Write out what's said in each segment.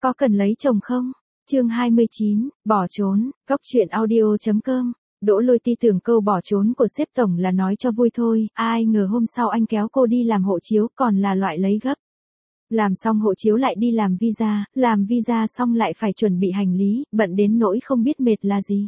Có cần lấy chồng không? Chương 29, bỏ trốn, góc truyện audio.com. Đỗ Lôi Ti tưởng câu bỏ trốn của sếp tổng là nói cho vui thôi, ai ngờ hôm sau anh kéo cô đi làm hộ chiếu còn là loại lấy gấp. Làm xong hộ chiếu lại đi làm visa xong lại phải chuẩn bị hành lý, bận đến nỗi không biết mệt là gì.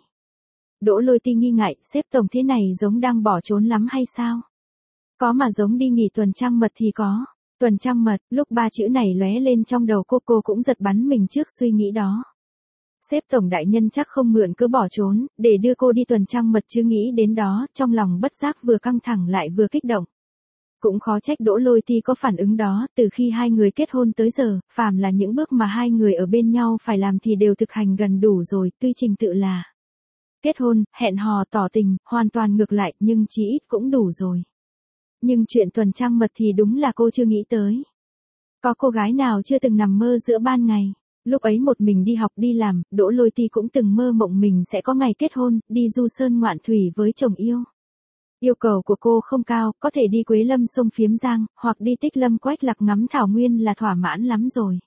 Đỗ Lôi Ti nghi ngại, sếp tổng thế này giống đang bỏ trốn lắm hay sao? Có mà giống đi nghỉ tuần trăng mật thì có. Tuần trăng mật, lúc ba chữ này lóe lên trong đầu cô cũng giật bắn mình trước suy nghĩ đó. Sếp tổng đại nhân chắc không mượn cớ bỏ trốn, để đưa cô đi tuần trăng mật chứ nghĩ đến đó, trong lòng bất giác vừa căng thẳng lại vừa kích động. Cũng khó trách Đỗ Lôi Ti có phản ứng đó, từ khi hai người kết hôn tới giờ, phàm là những bước mà hai người ở bên nhau phải làm thì đều thực hành gần đủ rồi, tuy trình tự là kết hôn, hẹn hò tỏ tình, hoàn toàn ngược lại, nhưng chí ít cũng đủ rồi. Nhưng chuyện tuần trăng mật thì đúng là cô chưa nghĩ tới. Có cô gái nào chưa từng nằm mơ giữa ban ngày. Lúc ấy một mình đi học đi làm, Đỗ Lôi Ti cũng từng mơ mộng mình sẽ có ngày kết hôn, đi du sơn ngoạn thủy với chồng yêu. Yêu cầu của cô không cao, có thể đi Quế Lâm sông Phiếm Giang, hoặc đi Tích Lâm Quách Lạc ngắm thảo nguyên là thỏa mãn lắm rồi.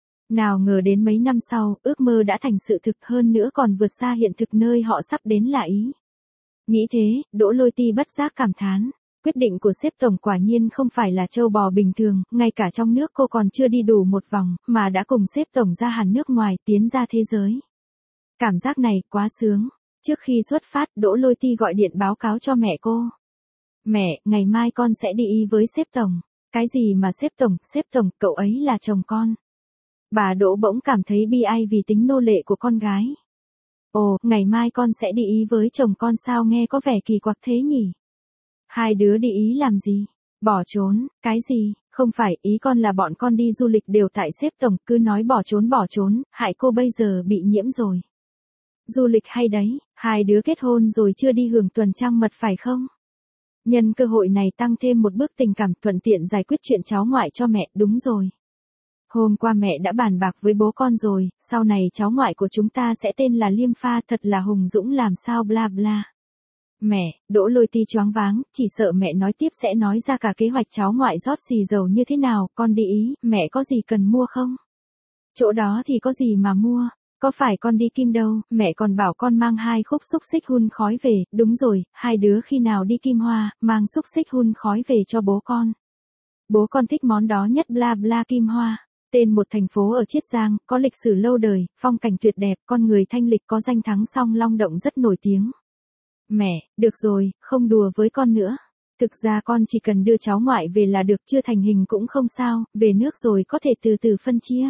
Nào ngờ đến mấy năm sau, ước mơ đã thành sự thực, hơn nữa còn vượt xa hiện thực nơi họ sắp đến là Ý. Nghĩ thế, Đỗ Lôi Ti bất giác cảm thán. Quyết định của sếp tổng quả nhiên không phải là trâu bò bình thường, ngay cả trong nước cô còn chưa đi đủ một vòng, mà đã cùng sếp tổng ra hẳn nước ngoài, tiến ra thế giới. Cảm giác này quá sướng. Trước khi xuất phát, Đỗ Lôi Ti gọi điện báo cáo cho mẹ cô. Mẹ, ngày mai con sẽ đi Ý với sếp tổng. Cái gì mà sếp tổng, cậu ấy là chồng con. Bà Đỗ bỗng cảm thấy bi ai vì tính nô lệ của con gái. Ồ, ngày mai con sẽ đi Ý với chồng con sao nghe có vẻ kỳ quặc thế nhỉ? Hai đứa đi Ý làm gì? Bỏ trốn, cái gì? Không phải, ý con là bọn con đi du lịch đều tại sếp tổng, cứ nói bỏ trốn, hại cô bây giờ bị nhiễm rồi. Du lịch hay đấy, hai đứa kết hôn rồi chưa đi hưởng tuần trăng mật phải không? Nhân cơ hội này tăng thêm một bước tình cảm, thuận tiện giải quyết chuyện cháu ngoại cho mẹ, đúng rồi. Hôm qua mẹ đã bàn bạc với bố con rồi, sau này cháu ngoại của chúng ta sẽ tên là Liêm Pha, thật là hùng dũng làm sao bla bla. Mẹ, Đỗ Lôi Ti choáng váng, chỉ sợ mẹ nói tiếp sẽ nói ra cả kế hoạch cháu ngoại rót xì dầu như thế nào, con đi Ý, mẹ có gì cần mua không? Chỗ đó thì có gì mà mua, có phải con đi Kim đâu, mẹ còn bảo con mang 2 khúc xúc xích hun khói về, đúng rồi, hai đứa khi nào đi Kim Hoa, mang xúc xích hun khói về cho bố con. Bố con thích món đó nhất bla bla Kim Hoa. Tên một thành phố ở Chiết Giang, có lịch sử lâu đời, phong cảnh tuyệt đẹp, con người thanh lịch, có danh thắng Song Long Động rất nổi tiếng. Mẹ, được rồi, không đùa với con nữa. Thực ra con chỉ cần đưa cháu ngoại về là được, chưa thành hình cũng không sao, về nước rồi có thể từ từ phân chia.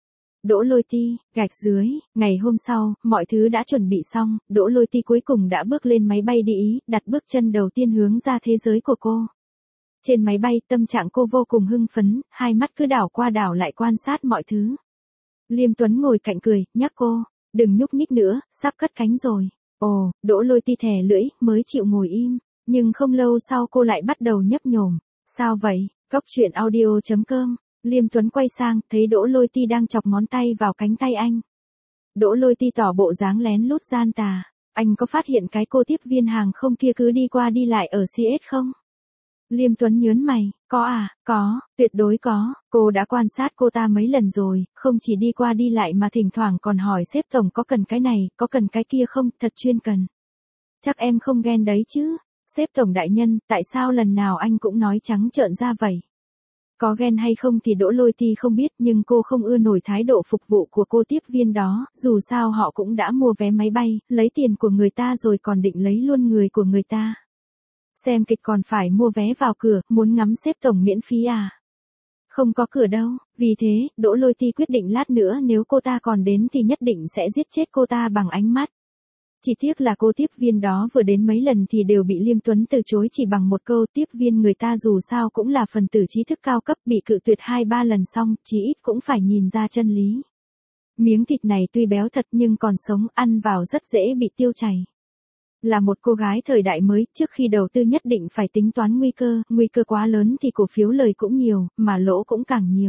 Đỗ Lôi Ti, gạch dưới, ngày hôm sau, mọi thứ đã chuẩn bị xong, Đỗ Lôi Ti cuối cùng đã bước lên máy bay đi Ý, đặt bước chân đầu tiên hướng ra thế giới của cô. Trên máy bay, tâm trạng cô vô cùng hưng phấn, hai mắt cứ đảo qua đảo lại quan sát mọi thứ. Liêm Tuấn ngồi cạnh cười, nhắc cô, đừng nhúc nhích nữa, sắp cất cánh rồi. Ồ, Đỗ Lôi Ti thè lưỡi, mới chịu ngồi im, nhưng không lâu sau cô lại bắt đầu nhấp nhổm. Sao vậy? Góc truyện audio.com. Liêm Tuấn quay sang, thấy Đỗ Lôi Ti đang chọc ngón tay vào cánh tay anh. Đỗ Lôi Ti tỏ bộ dáng lén lút gian tà. Anh có phát hiện cái cô tiếp viên hàng không kia cứ đi qua đi lại ở CS không? Liêm Tuấn nhớn mày, có à, có, tuyệt đối có, cô đã quan sát cô ta mấy lần rồi, không chỉ đi qua đi lại mà thỉnh thoảng còn hỏi sếp tổng có cần cái này, có cần cái kia không, thật chuyên cần. Chắc em không ghen đấy chứ, sếp tổng đại nhân, tại sao lần nào anh cũng nói trắng trợn ra vậy? Có ghen hay không thì Đỗ Lôi Ti không biết, nhưng cô không ưa nổi thái độ phục vụ của cô tiếp viên đó, dù sao họ cũng đã mua vé máy bay, lấy tiền của người ta rồi còn định lấy luôn người của người ta. Xem kịch còn phải mua vé vào cửa, muốn ngắm sếp tổng miễn phí à? Không có cửa đâu, vì thế, Đỗ Lôi Ti quyết định lát nữa nếu cô ta còn đến thì nhất định sẽ giết chết cô ta bằng ánh mắt. Chỉ tiếc là cô tiếp viên đó vừa đến mấy lần thì đều bị Liêm Tuấn từ chối chỉ bằng một câu, tiếp viên người ta dù sao cũng là phần tử trí thức cao cấp, bị cự tuyệt 2-3 lần xong, chí ít cũng phải nhìn ra chân lý. Miếng thịt này tuy béo thật nhưng còn sống, ăn vào rất dễ bị tiêu chảy. Là một cô gái thời đại mới, trước khi đầu tư nhất định phải tính toán nguy cơ quá lớn thì cổ phiếu lời cũng nhiều, mà lỗ cũng càng nhiều.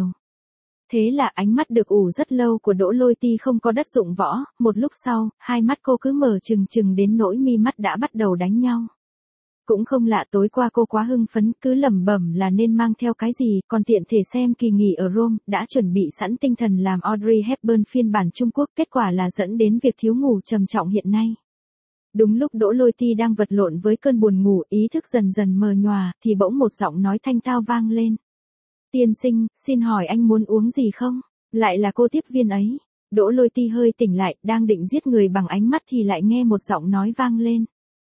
Thế là ánh mắt được ủ rất lâu của Đỗ Lôi Ti không có đất dụng võ, một lúc sau, hai mắt cô cứ mở trừng trừng đến nỗi mi mắt đã bắt đầu đánh nhau. Cũng không lạ tối qua cô quá hưng phấn, cứ lẩm bẩm là nên mang theo cái gì, còn tiện thể xem kỳ nghỉ ở Rome, đã chuẩn bị sẵn tinh thần làm Audrey Hepburn phiên bản Trung Quốc, kết quả là dẫn đến việc thiếu ngủ trầm trọng hiện nay. Đúng lúc Đỗ Lôi Ti đang vật lộn với cơn buồn ngủ, ý thức dần dần mờ nhòa, thì bỗng một giọng nói thanh thao vang lên. Tiên sinh, xin hỏi anh muốn uống gì không? Lại là cô tiếp viên ấy. Đỗ Lôi Ti hơi tỉnh lại, đang định giết người bằng ánh mắt thì lại nghe một giọng nói vang lên.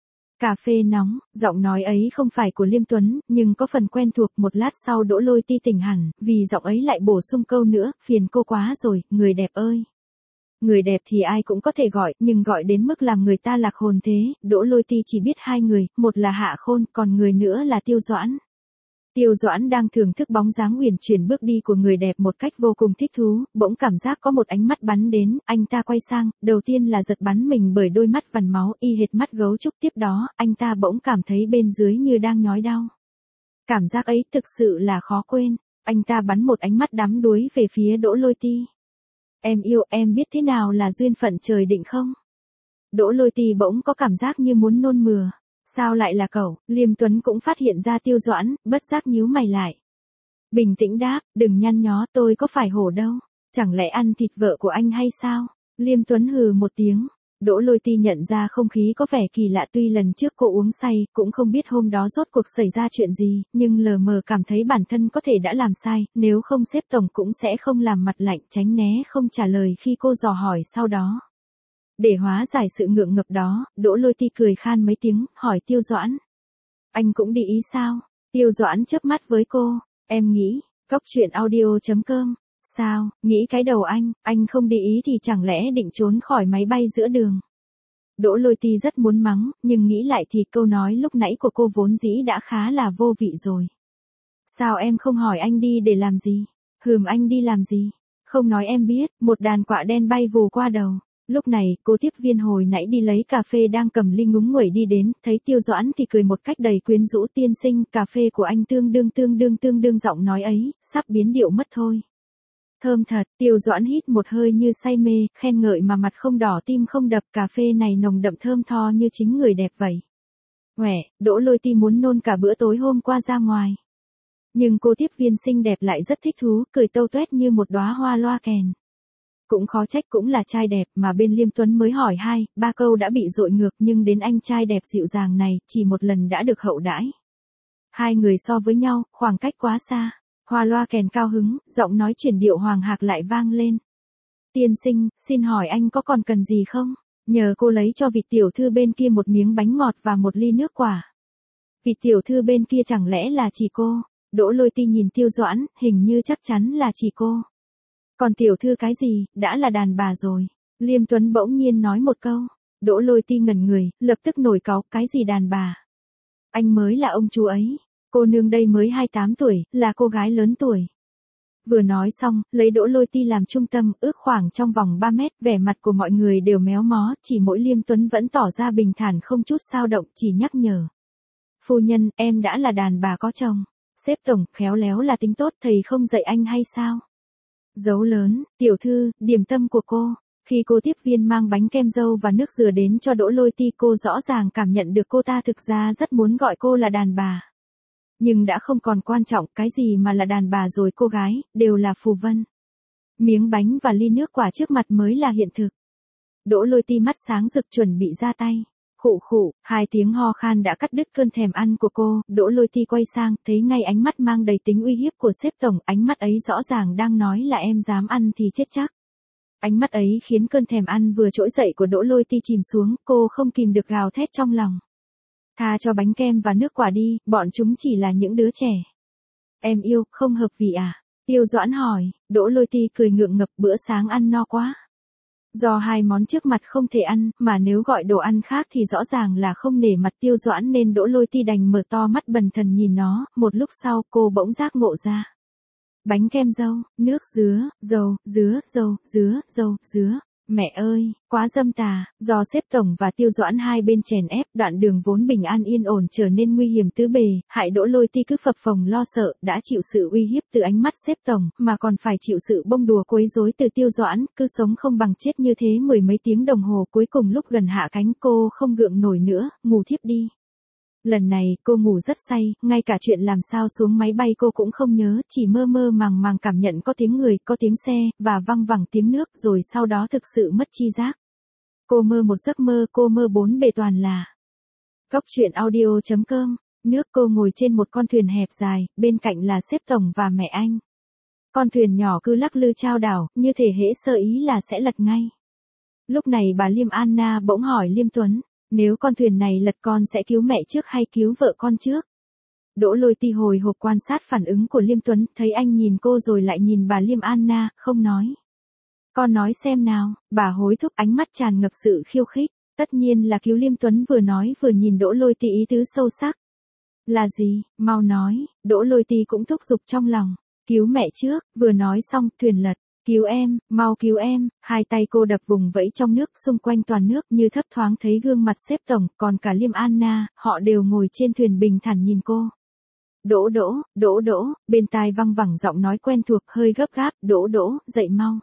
Cà phê nóng, giọng nói ấy không phải của Liêm Tuấn, nhưng có phần quen thuộc. Một lát sau Đỗ Lôi Ti tỉnh hẳn, vì giọng ấy lại bổ sung câu nữa, phiền cô quá rồi, người đẹp ơi. Người đẹp thì ai cũng có thể gọi, nhưng gọi đến mức làm người ta lạc hồn thế, Đỗ Lôi Ti chỉ biết hai người, một là Hạ Khôn, còn người nữa là Tiêu Doãn. Tiêu Doãn đang thưởng thức bóng dáng uyển chuyển bước đi của người đẹp một cách vô cùng thích thú, bỗng cảm giác có một ánh mắt bắn đến, anh ta quay sang, đầu tiên là giật bắn mình bởi đôi mắt vằn máu y hệt mắt gấu trúc, tiếp đó, anh ta bỗng cảm thấy bên dưới như đang nhói đau. Cảm giác ấy thực sự là khó quên, anh ta bắn một ánh mắt đắm đuối về phía Đỗ Lôi Ti. Em yêu, em biết thế nào là duyên phận trời định không? Đỗ Lôi Ti bỗng có cảm giác như muốn nôn mửa. Sao lại là cậu? Liêm Tuấn cũng phát hiện ra Tiêu Doãn, bất giác nhíu mày lại. Bình tĩnh đáp, đừng nhăn nhó, tôi có phải hổ đâu. Chẳng lẽ ăn thịt vợ của anh hay sao? Liêm Tuấn hừ một tiếng. Đỗ Lôi Ti nhận ra không khí có vẻ kỳ lạ, tuy lần trước cô uống say, cũng không biết hôm đó rốt cuộc xảy ra chuyện gì, nhưng lờ mờ cảm thấy bản thân có thể đã làm sai, nếu không sếp tổng cũng sẽ không làm mặt lạnh tránh né không trả lời khi cô dò hỏi sau đó. Để hóa giải sự ngượng ngập đó, Đỗ Lôi Ti cười khan mấy tiếng, hỏi Tiêu Doãn. Anh cũng đi ý sao? Tiêu Doãn chớp mắt với cô, em nghĩ, Cóc Truyện Audio.com. Sao, nghĩ cái đầu anh không đi ý thì chẳng lẽ định trốn khỏi máy bay giữa đường? Đỗ Lôi Ti rất muốn mắng, nhưng nghĩ lại thì câu nói lúc nãy của cô vốn dĩ đã khá là vô vị rồi. Sao em không hỏi anh đi để làm gì? Anh đi làm gì? Không nói em biết, một đàn quạ đen bay vù qua đầu. Lúc này, cô tiếp viên hồi nãy đi lấy cà phê đang cầm ly ngúng nguẩy đi đến, thấy Tiêu Doãn thì cười một cách đầy quyến rũ, tiên sinh, cà phê của anh tương đương giọng nói ấy, sắp biến điệu mất thôi. Thơm thật, Tiêu Doãn hít một hơi như say mê, khen ngợi mà mặt không đỏ tim không đập, cà phê này nồng đậm thơm tho như chính người đẹp vậy. Quẻ, Đỗ Lôi Ti muốn nôn cả bữa tối hôm qua ra ngoài. Nhưng cô tiếp viên xinh đẹp lại rất thích thú, cười tâu tuét như một đóa hoa loa kèn. Cũng khó trách, cũng là trai đẹp mà bên Liêm Tuấn mới hỏi 2-3 câu đã bị dội ngược, nhưng đến anh trai đẹp dịu dàng này, chỉ một lần đã được hậu đãi. Hai người so với nhau, khoảng cách quá xa. Hoa loa kèn cao hứng, giọng nói chuyển điệu hoàng hạc lại vang lên. Tiên sinh, xin hỏi anh có còn cần gì không? Nhờ cô lấy cho vị tiểu thư bên kia một miếng bánh ngọt và một ly nước quả. Vị tiểu thư bên kia chẳng lẽ là chỉ cô? Đỗ Lôi Ti nhìn Tiêu Doãn, hình như chắc chắn là chỉ cô. Còn tiểu thư cái gì, đã là đàn bà rồi. Liêm Tuấn bỗng nhiên nói một câu. Đỗ Lôi Ti ngẩn người, lập tức nổi cáu, cái gì đàn bà? Anh mới là ông chú ấy. Cô nương đây mới 28 tuổi, là cô gái lớn tuổi. Vừa nói xong, lấy Đỗ Lôi Ti làm trung tâm, ước khoảng trong vòng 3 mét, vẻ mặt của mọi người đều méo mó, chỉ mỗi Liêm Tuấn vẫn tỏ ra bình thản không chút xao động, chỉ nhắc nhở. Phu nhân, em đã là đàn bà có chồng. Sếp tổng, khéo léo là tính tốt, thầy không dạy anh hay sao? Dấu lớn, tiểu thư, điểm tâm của cô. Khi cô tiếp viên mang bánh kem dâu và nước dừa đến cho Đỗ Lôi Ti, cô rõ ràng cảm nhận được cô ta thực ra rất muốn gọi cô là đàn bà. Nhưng đã không còn quan trọng cái gì mà là đàn bà rồi, cô gái, đều là phù vân. Miếng bánh và ly nước quả trước mặt mới là hiện thực. Đỗ Lôi Ti mắt sáng rực chuẩn bị ra tay. Khụ khụ, 2 tiếng ho khan đã cắt đứt cơn thèm ăn của cô, Đỗ Lôi Ti quay sang, thấy ngay ánh mắt mang đầy tính uy hiếp của sếp tổng, ánh mắt ấy rõ ràng đang nói là em dám ăn thì chết chắc. Ánh mắt ấy khiến cơn thèm ăn vừa trỗi dậy của Đỗ Lôi Ti chìm xuống, cô không kìm được gào thét trong lòng. Tha cho bánh kem và nước quả đi, bọn chúng chỉ là những đứa trẻ. Em yêu, không hợp vị à? Tiêu Doãn hỏi, Đỗ Lôi Ti cười ngượng ngập, bữa sáng ăn no quá. Do 2 món trước mặt không thể ăn, mà nếu gọi đồ ăn khác thì rõ ràng là không nể mặt Tiêu Doãn, nên Đỗ Lôi Ti đành mở to mắt bần thần nhìn nó, một lúc sau cô bỗng giác ngộ ra. Bánh kem dâu, nước dứa, dứa. Mẹ ơi, quá dâm tà, do sếp tổng và Tiêu Doãn hai bên chèn ép, đoạn đường vốn bình an yên ổn trở nên nguy hiểm tứ bề, hại Đỗ Lôi Ti cứ phập phồng lo sợ, đã chịu sự uy hiếp từ ánh mắt sếp tổng, mà còn phải chịu sự bông đùa quấy rối từ Tiêu Doãn, cứ sống không bằng chết như thế mười mấy tiếng đồng hồ, cuối cùng lúc gần hạ cánh cô không gượng nổi nữa, ngủ thiếp đi. Lần này cô ngủ rất say, ngay cả chuyện làm sao xuống máy bay cô cũng không nhớ, chỉ mơ mơ màng màng cảm nhận có tiếng người, có tiếng xe, và văng vẳng tiếng nước rồi sau đó thực sự mất chi giác. Cô mơ một giấc mơ, cô mơ bốn bề toàn là. Góc truyện audio.com, nước cô ngồi trên một con thuyền hẹp dài, bên cạnh là sếp tổng và mẹ anh. Con thuyền nhỏ cứ lắc lư chao đảo, như thể hễ sơ ý là sẽ lật ngay. Lúc này bà Liêm Anna bỗng hỏi Liêm Tuấn, nếu con thuyền này lật con sẽ cứu mẹ trước hay cứu vợ con trước? Đỗ Lôi Ti hồi hộp quan sát phản ứng của Liêm Tuấn, thấy anh nhìn cô rồi lại nhìn bà Liêm Anna, không nói. Con nói xem nào, bà hối thúc ánh mắt tràn ngập sự khiêu khích. Tất nhiên là cứu. Liêm Tuấn vừa nói vừa nhìn Đỗ Lôi Ti ý tứ sâu sắc. Là gì, mau nói, Đỗ Lôi Ti cũng thúc giục trong lòng. Cứu mẹ trước, vừa nói xong, thuyền lật. Cứu em, mau cứu em, hai tay cô đập vùng vẫy trong nước, xung quanh toàn nước như thấp thoáng thấy gương mặt sếp tổng, còn cả Liêm Anna, họ đều ngồi trên thuyền bình thản nhìn cô. Đỗ, bên tai văng vẳng giọng nói quen thuộc hơi gấp gáp, Đỗ, dậy mau.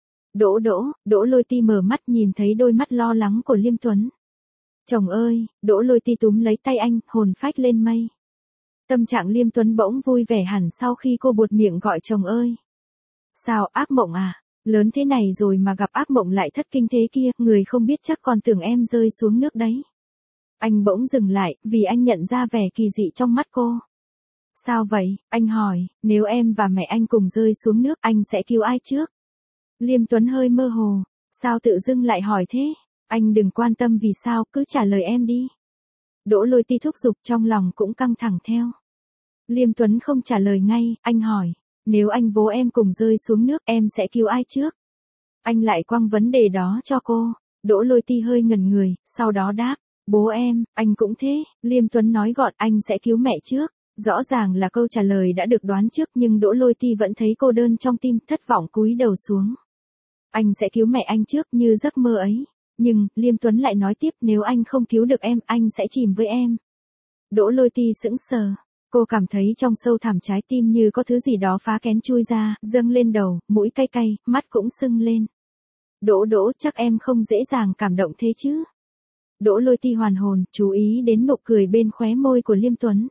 Đỗ Lôi Ti mở mắt nhìn thấy đôi mắt lo lắng của Liêm Tuấn. Chồng ơi, Đỗ Lôi Ti túm lấy tay anh, hồn phách lên mây. Tâm trạng Liêm Tuấn bỗng vui vẻ hẳn sau khi cô buột miệng gọi chồng ơi. Sao, ác mộng à? Lớn thế này rồi mà gặp ác mộng lại thất kinh thế kia, người không biết chắc còn tưởng em rơi xuống nước đấy. Anh bỗng dừng lại, vì anh nhận ra vẻ kỳ dị trong mắt cô. Sao vậy? Anh hỏi, nếu em và mẹ anh cùng rơi xuống nước, anh sẽ cứu ai trước? Liêm Tuấn hơi mơ hồ, sao tự dưng lại hỏi thế? Anh đừng quan tâm vì sao, cứ trả lời em đi. Đỗ Lôi Ti thúc giục trong lòng cũng căng thẳng theo. Liêm Tuấn không trả lời ngay, anh hỏi, nếu anh bố em cùng rơi xuống nước, em sẽ cứu ai trước? Anh lại quăng vấn đề đó cho cô. Đỗ Lôi Ti hơi ngẩn người, sau đó đáp, bố em, anh cũng thế. Liêm Tuấn nói gọn, anh sẽ cứu mẹ trước. Rõ ràng là câu trả lời đã được đoán trước nhưng Đỗ Lôi Ti vẫn thấy cô đơn trong tim, thất vọng cúi đầu xuống. Anh sẽ cứu mẹ anh trước như giấc mơ ấy. Nhưng, Liêm Tuấn lại nói tiếp, nếu anh không cứu được em, anh sẽ chìm với em. Đỗ Lôi Ti sững sờ. Cô cảm thấy trong sâu thẳm trái tim như có thứ gì đó phá kén chui ra, dâng lên đầu, mũi cay cay, mắt cũng sưng lên. Đỗ, chắc em không dễ dàng cảm động thế chứ? Đỗ Lôi Ti hoàn hồn, chú ý đến nụ cười bên khóe môi của Liêm Tuấn.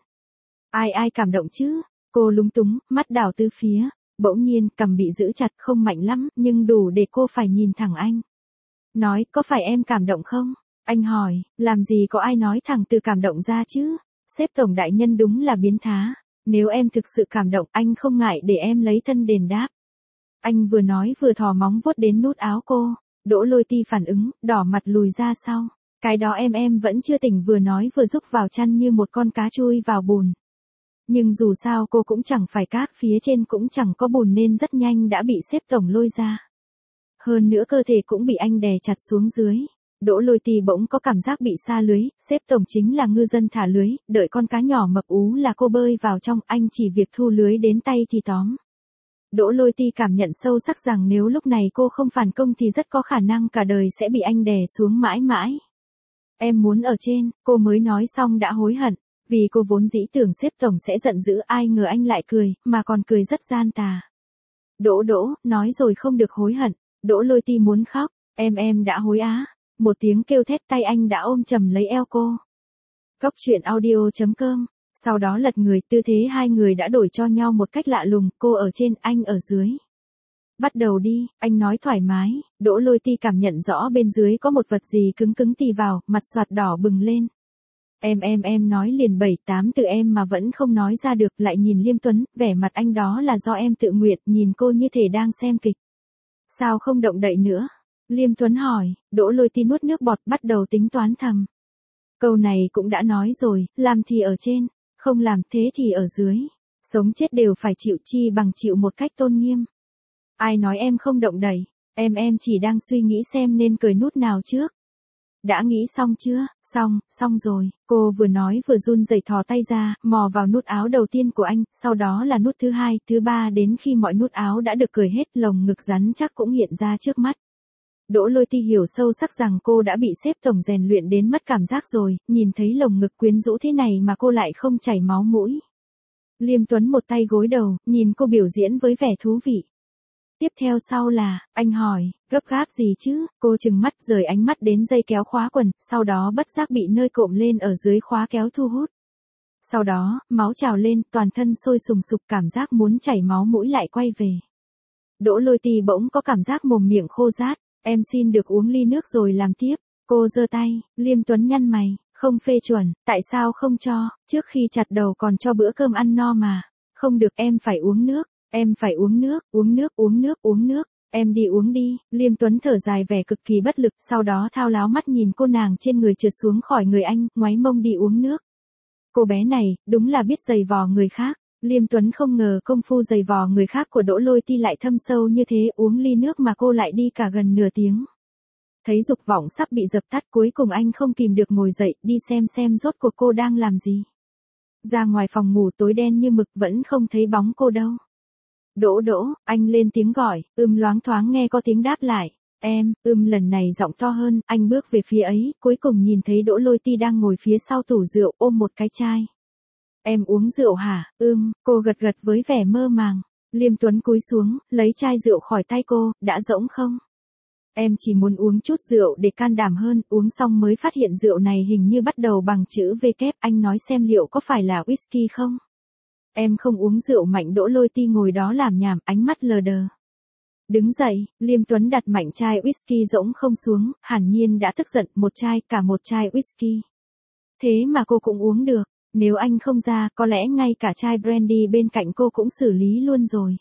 Ai cảm động chứ? Cô lúng túng, mắt đảo tứ phía. Bỗng nhiên, cằm bị giữ chặt, không mạnh lắm, nhưng đủ để cô phải nhìn thẳng anh. Nói, có phải em cảm động không? Anh hỏi, làm gì có ai nói thẳng từ cảm động ra chứ? Sếp tổng đại nhân đúng là biến thái. Nếu em thực sự cảm động, anh không ngại để em lấy thân đền đáp. Anh vừa nói vừa thò móng vuốt đến nút áo cô. Đỗ Lôi Ti phản ứng, đỏ mặt lùi ra sau. Cái đó em vẫn chưa tỉnh, vừa nói vừa rúc vào chăn như một con cá chui vào bùn. Nhưng dù sao cô cũng chẳng phải cát, phía trên cũng chẳng có bùn nên rất nhanh đã bị sếp tổng lôi ra. Hơn nữa cơ thể cũng bị anh đè chặt xuống dưới. Đỗ Lôi Ti bỗng có cảm giác bị sa lưới, sếp tổng chính là ngư dân thả lưới, đợi con cá nhỏ mập ú là cô bơi vào trong, anh chỉ việc thu lưới đến tay thì tóm. Đỗ Lôi Ti cảm nhận sâu sắc rằng nếu lúc này cô không phản công thì rất có khả năng cả đời sẽ bị anh đè xuống mãi mãi. Em muốn ở trên, cô mới nói xong đã hối hận. Vì cô vốn dĩ tưởng sếp tổng sẽ giận dữ, ai ngờ anh lại cười, mà còn cười rất gian tà. Đỗ, nói rồi không được hối hận. Đỗ Lôi Ti muốn khóc, em đã hối á. Một tiếng kêu thét, tay anh đã ôm chầm lấy eo cô. Góc truyện audio.com, sau đó lật người, tư thế hai người đã đổi cho nhau một cách lạ lùng, cô ở trên, anh ở dưới. Bắt đầu đi, anh nói thoải mái. Đỗ Lôi Ti cảm nhận rõ bên dưới có một vật gì cứng cứng tì vào, mặt xoạt đỏ bừng lên. Em nói liền 7-8 từ em mà vẫn không nói ra được, lại nhìn Liêm Tuấn, vẻ mặt anh đó là do em tự nguyện, nhìn cô như thể đang xem kịch. Sao không động đậy nữa? Liêm Tuấn hỏi. Đỗ Lôi Ti nuốt nước bọt, bắt đầu tính toán thầm. Câu này cũng đã nói rồi, làm thì ở trên, không làm thế thì ở dưới. Sống chết đều phải chịu, chi bằng chịu một cách tôn nghiêm. Ai nói em không động đậy? Em chỉ đang suy nghĩ xem nên cởi nút nào trước. Đã nghĩ xong chưa? Xong rồi. Cô vừa nói vừa run rẩy thò tay ra, mò vào nút áo đầu tiên của anh, sau đó là nút thứ hai, thứ ba, đến khi mọi nút áo đã được cởi hết, lồng ngực rắn chắc cũng hiện ra trước mắt. Đỗ Lôi Ti hiểu sâu sắc rằng cô đã bị sếp tổng rèn luyện đến mất cảm giác rồi, nhìn thấy lồng ngực quyến rũ thế này mà cô lại không chảy máu mũi. Liêm Tuấn một tay gối đầu, nhìn cô biểu diễn với vẻ thú vị. Tiếp theo sau là, anh hỏi, gấp gáp gì chứ? Cô trừng mắt rời ánh mắt đến dây kéo khóa quần, sau đó bất giác bị nơi cộm lên ở dưới khóa kéo thu hút. Sau đó, máu trào lên, toàn thân sôi sùng sục, cảm giác muốn chảy máu mũi lại quay về. Đỗ Lôi Ti bỗng có cảm giác mồm miệng khô rát, em xin được uống ly nước rồi làm tiếp. Cô giơ tay, Liêm Tuấn nhăn mày, không phê chuẩn, tại sao không cho, trước khi chặt đầu còn cho bữa cơm ăn no mà. Không được, em phải uống nước, em phải uống nước, uống nước, uống nước, uống nước. Em đi uống đi, Liêm Tuấn thở dài vẻ cực kỳ bất lực, sau đó thao láo mắt nhìn cô nàng trên người trượt xuống khỏi người anh, ngoáy mông đi uống nước. Cô bé này, đúng là biết giày vò người khác. Liêm Tuấn không ngờ công phu giày vò người khác của Đỗ Lôi Ti lại thâm sâu như thế, uống ly nước mà cô lại đi cả gần nửa tiếng. Thấy dục vọng sắp bị dập tắt, cuối cùng anh không kìm được ngồi dậy, đi xem rốt cuộc cô đang làm gì. Ra ngoài phòng ngủ tối đen như mực, vẫn không thấy bóng cô đâu. Đỗ Đỗ, anh lên tiếng gọi, loáng thoáng nghe có tiếng đáp lại. Em, lần này giọng to hơn, anh bước về phía ấy, cuối cùng nhìn thấy Đỗ Lôi Ti đang ngồi phía sau tủ rượu, ôm một cái chai. Em uống rượu hả? Cô gật gật với vẻ mơ màng. Liêm Tuấn cúi xuống, lấy chai rượu khỏi tay cô, đã rỗng không? Em chỉ muốn uống chút rượu để can đảm hơn, uống xong mới phát hiện rượu này hình như bắt đầu bằng chữ V kép, anh nói xem liệu có phải là whisky không? Em không uống rượu mạnh. Đỗ Lôi Ti ngồi đó làm nhảm, ánh mắt lờ đờ. Đứng dậy, Liêm Tuấn đặt mạnh chai whisky rỗng không xuống, hẳn nhiên đã tức giận, cả một chai whisky. Thế mà cô cũng uống được, nếu anh không ra, có lẽ ngay cả chai brandy bên cạnh cô cũng xử lý luôn rồi.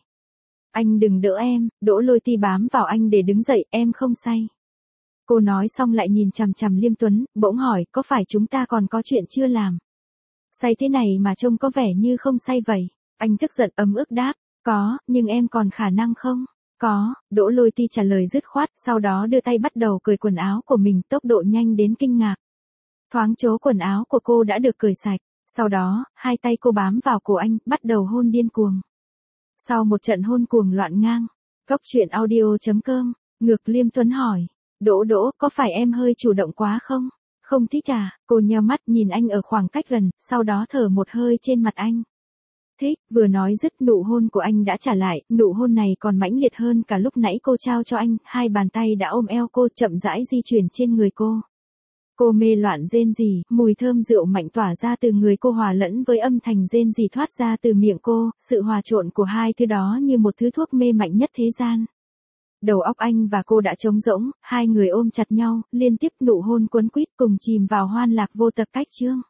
Anh đừng đỡ em, Đỗ Lôi Ti bám vào anh để đứng dậy, em không say. Cô nói xong lại nhìn chằm chằm Liêm Tuấn, bỗng hỏi, có phải chúng ta còn có chuyện chưa làm? Say thế này mà trông có vẻ như không say vậy. Anh tức giận ấm ức đáp, có, nhưng em còn khả năng không? Có, Đỗ Lôi Ti trả lời dứt khoát, sau đó đưa tay bắt đầu cởi quần áo của mình, tốc độ nhanh đến kinh ngạc. Thoáng chốc quần áo của cô đã được cởi sạch, sau đó, hai tay cô bám vào cổ anh, bắt đầu hôn điên cuồng. Sau một trận hôn cuồng loạn ngang, gocchuyenaudio.com, ngược Liêm Tuấn hỏi, Đỗ Đỗ, có phải em hơi chủ động quá không? Không thích à? Cô nheo mắt nhìn anh ở khoảng cách gần, sau đó thở một hơi trên mặt anh. Thích, vừa nói dứt nụ hôn của anh đã trả lại, nụ hôn này còn mãnh liệt hơn cả lúc nãy cô trao cho anh, hai bàn tay đã ôm eo cô chậm rãi di chuyển trên người cô. Cô mê loạn rên rỉ, mùi thơm rượu mạnh tỏa ra từ người cô hòa lẫn với âm thanh rên rỉ thoát ra từ miệng cô, sự hòa trộn của hai thứ đó như một thứ thuốc mê mạnh nhất thế gian. Đầu óc anh và cô đã trống rỗng, hai người ôm chặt nhau, liên tiếp nụ hôn cuốn quýt cùng chìm vào hoan lạc vô tận cách chương.